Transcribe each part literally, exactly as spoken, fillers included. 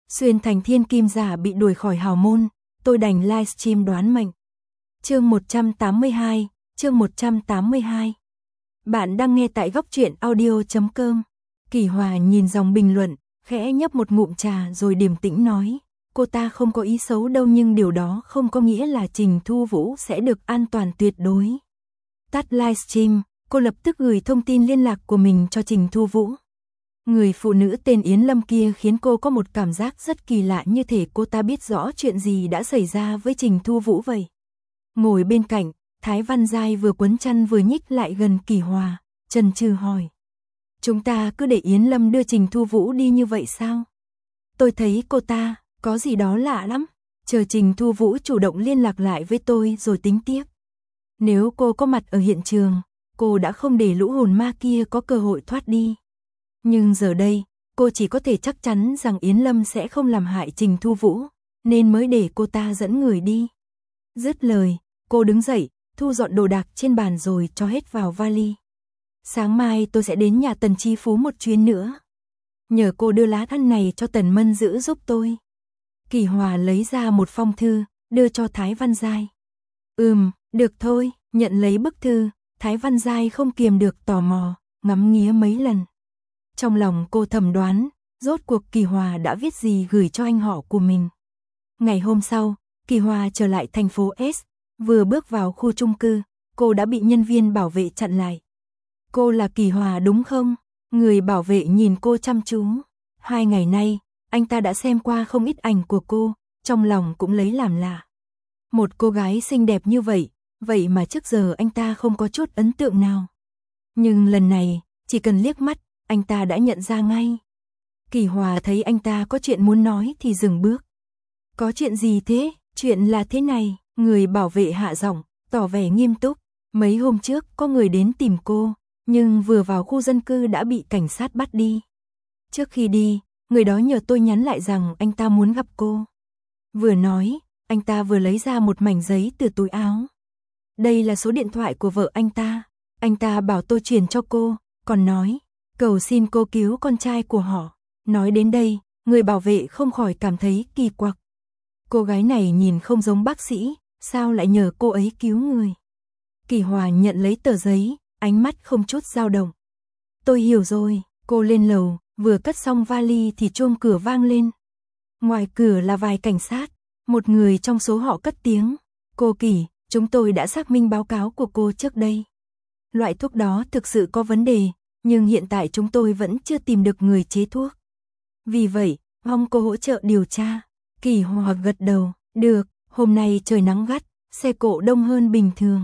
Xuyên thành thiên kim giả bị đuổi khỏi hào môn, tôi đành livestream đoán mệnh. Chương một trăm tám mươi hai, chương một trăm tám mươi hai. Bạn đang nghe tại góc truyện audio chấm com. Kỳ Hòa nhìn dòng bình luận, khẽ nhấp một ngụm trà rồi điềm tĩnh nói, cô ta không có ý xấu đâu, nhưng điều đó không có nghĩa là Trình Thu Vũ sẽ được an toàn tuyệt đối. Tắt livestream, cô lập tức gửi thông tin liên lạc của mình cho Trình Thu Vũ. Người phụ nữ tên Yến Lâm kia khiến cô có một cảm giác rất kỳ lạ, như thể cô ta biết rõ chuyện gì đã xảy ra với Trình Thu Vũ vậy. Ngồi bên cạnh, Thái Văn Giai vừa quấn chăn vừa nhích lại gần Kỳ Hòa, chần chừ hỏi. Chúng ta cứ để Yến Lâm đưa Trình Thu Vũ đi như vậy sao? Tôi thấy cô ta có gì đó lạ lắm, chờ Trình Thu Vũ chủ động liên lạc lại với tôi rồi tính tiếp. Nếu cô có mặt ở hiện trường, cô đã không để lũ hồn ma kia có cơ hội thoát đi. Nhưng giờ đây, cô chỉ có thể chắc chắn rằng Yến Lâm sẽ không làm hại Trình Thu Vũ, nên mới để cô ta dẫn người đi. Dứt lời, cô đứng dậy, thu dọn đồ đạc trên bàn rồi cho hết vào vali. Sáng mai tôi sẽ đến nhà Tần Chi Phú một chuyến nữa. Nhờ cô đưa lá thân này cho Tần Mân giữ giúp tôi. Kỳ Hòa lấy ra một phong thư, đưa cho Thái Văn Giai. Ừm, được thôi, nhận lấy bức thư, Thái Văn Giai không kiềm được tò mò, ngắm nghía mấy lần. Trong lòng cô thầm đoán, rốt cuộc Kỳ Hòa đã viết gì gửi cho anh họ của mình. Ngày hôm sau, Kỳ Hòa trở lại thành phố S, vừa bước vào khu chung cư, cô đã bị nhân viên bảo vệ chặn lại. Cô là Kỳ Hòa đúng không? Người bảo vệ nhìn cô chăm chú. Hai ngày nay, anh ta đã xem qua không ít ảnh của cô, trong lòng cũng lấy làm lạ. Một cô gái xinh đẹp như vậy, vậy mà trước giờ anh ta không có chút ấn tượng nào. Nhưng lần này, chỉ cần liếc mắt, anh ta đã nhận ra ngay. Kỳ Hòa thấy anh ta có chuyện muốn nói thì dừng bước. Có chuyện gì thế? Chuyện là thế này, người bảo vệ hạ giọng, tỏ vẻ nghiêm túc. Mấy hôm trước có người đến tìm cô, nhưng vừa vào khu dân cư đã bị cảnh sát bắt đi. Trước khi đi, người đó nhờ tôi nhắn lại rằng anh ta muốn gặp cô. Vừa nói, anh ta vừa lấy ra một mảnh giấy từ túi áo. Đây là số điện thoại của vợ anh ta. Anh ta bảo tôi truyền cho cô, còn nói, cầu xin cô cứu con trai của họ. Nói đến đây, người bảo vệ không khỏi cảm thấy kỳ quặc. Cô gái này nhìn không giống bác sĩ, sao lại nhờ cô ấy cứu người? Kỳ Hòa nhận lấy tờ giấy, ánh mắt không chút dao động. Tôi hiểu rồi, cô lên lầu, vừa cất xong vali thì chuông cửa vang lên. Ngoài cửa là vài cảnh sát, một người trong số họ cất tiếng. Cô Kỳ, chúng tôi đã xác minh báo cáo của cô trước đây. Loại thuốc đó thực sự có vấn đề, nhưng hiện tại chúng tôi vẫn chưa tìm được người chế thuốc. Vì vậy, mong cô hỗ trợ điều tra. Kỳ Hòa gật đầu, được, hôm nay trời nắng gắt, xe cộ đông hơn bình thường.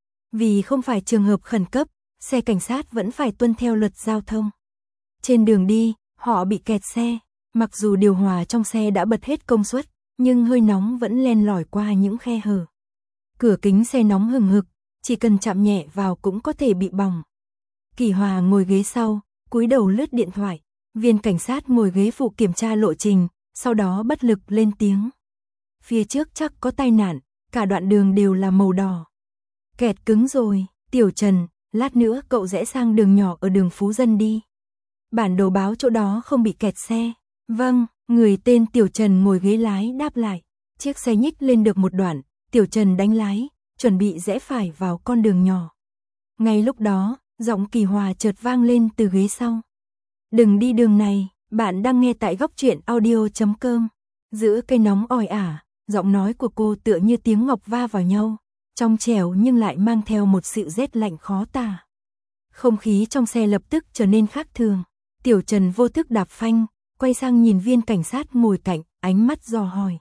Vì không phải trường hợp khẩn cấp, xe cảnh sát vẫn phải tuân theo luật giao thông. Trên đường đi, họ bị kẹt xe, mặc dù điều hòa trong xe đã bật hết công suất, nhưng hơi nóng vẫn len lỏi qua những khe hở. Cửa kính xe nóng hừng hực, chỉ cần chạm nhẹ vào cũng có thể bị bỏng. Kỳ Hòa ngồi ghế sau, cúi đầu lướt điện thoại, viên cảnh sát ngồi ghế phụ kiểm tra lộ trình, sau đó bất lực lên tiếng. Phía trước chắc có tai nạn, cả đoạn đường đều là màu đỏ. Kẹt cứng rồi, Tiểu Trần, lát nữa cậu rẽ sang đường nhỏ ở đường Phú Dân đi. Bản đồ báo chỗ đó không bị kẹt xe. Vâng, người tên Tiểu Trần ngồi ghế lái đáp lại. Chiếc xe nhích lên được một đoạn, Tiểu Trần đánh lái, chuẩn bị rẽ phải vào con đường nhỏ. Ngay lúc đó, giọng Kỳ Hòa chợt vang lên từ ghế sau. Đừng đi đường này, bạn đang nghe tại góc truyện audio chấm com. Giữa cây nóng oi ả, giọng nói của cô tựa như tiếng ngọc va vào nhau, trong trẻo nhưng lại mang theo một sự rét lạnh khó tả. Không khí trong xe lập tức trở nên khác thường. Tiểu Trần vô thức đạp phanh, quay sang nhìn viên cảnh sát ngồi cạnh, ánh mắt dò hỏi.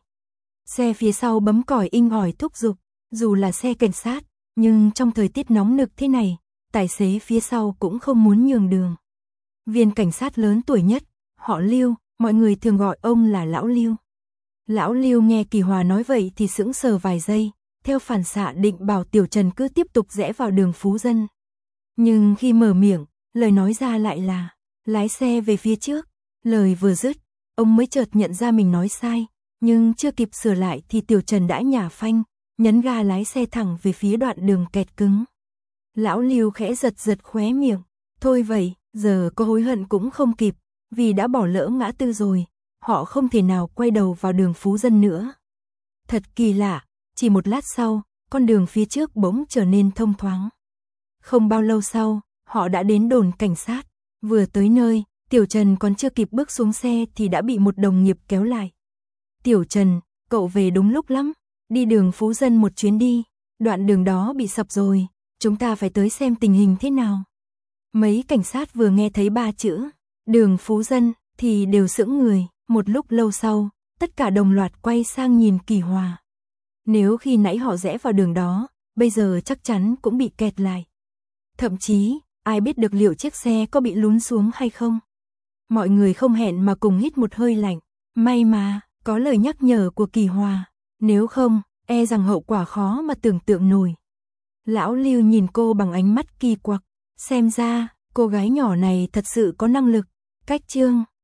Xe phía sau bấm còi inh ỏi thúc giục, dù là xe cảnh sát, nhưng trong thời tiết nóng nực thế này, tài xế phía sau cũng không muốn nhường đường. Viên cảnh sát lớn tuổi nhất, họ Lưu, mọi người thường gọi ông là Lão Lưu. Lão Lưu nghe Kỳ Hòa nói vậy thì sững sờ vài giây, theo phản xạ định bảo Tiểu Trần cứ tiếp tục rẽ vào đường Phú Dân. Nhưng khi mở miệng, lời nói ra lại là, lái xe về phía trước. Lời vừa dứt, ông mới chợt nhận ra mình nói sai, nhưng chưa kịp sửa lại thì Tiểu Trần đã nhả phanh, nhấn ga lái xe thẳng về phía đoạn đường kẹt cứng. Lão Lưu khẽ giật giật khóe miệng, thôi vậy, giờ có hối hận cũng không kịp, vì đã bỏ lỡ ngã tư rồi. họ không thể nào quay đầu vào đường Phú Dân nữa. Thật kỳ lạ, chỉ một lát sau, con đường phía trước bỗng trở nên thông thoáng. Không bao lâu sau, họ đã đến đồn cảnh sát. Vừa tới nơi, Tiểu Trần còn chưa kịp bước xuống xe thì đã bị một đồng nghiệp kéo lại. Tiểu Trần, cậu về đúng lúc lắm, đi đường Phú Dân một chuyến đi, đoạn đường đó bị sập rồi, chúng ta phải tới xem tình hình thế nào. Mấy cảnh sát vừa nghe thấy ba chữ, đường Phú Dân, thì đều sững người, một lúc lâu sau, tất cả đồng loạt quay sang nhìn Kỳ Hòa. Nếu khi nãy họ rẽ vào đường đó, bây giờ chắc chắn cũng bị kẹt lại. Thậm chí, ai biết được liệu chiếc xe có bị lún xuống hay không. Mọi người không hẹn mà cùng hít một hơi lạnh, may mà, có lời nhắc nhở của Kỳ Hòa, nếu không, e rằng hậu quả khó mà tưởng tượng nổi. Lão Lưu nhìn cô bằng ánh mắt kỳ quặc, xem ra, cô gái nhỏ này thật sự có năng lực. Cách chương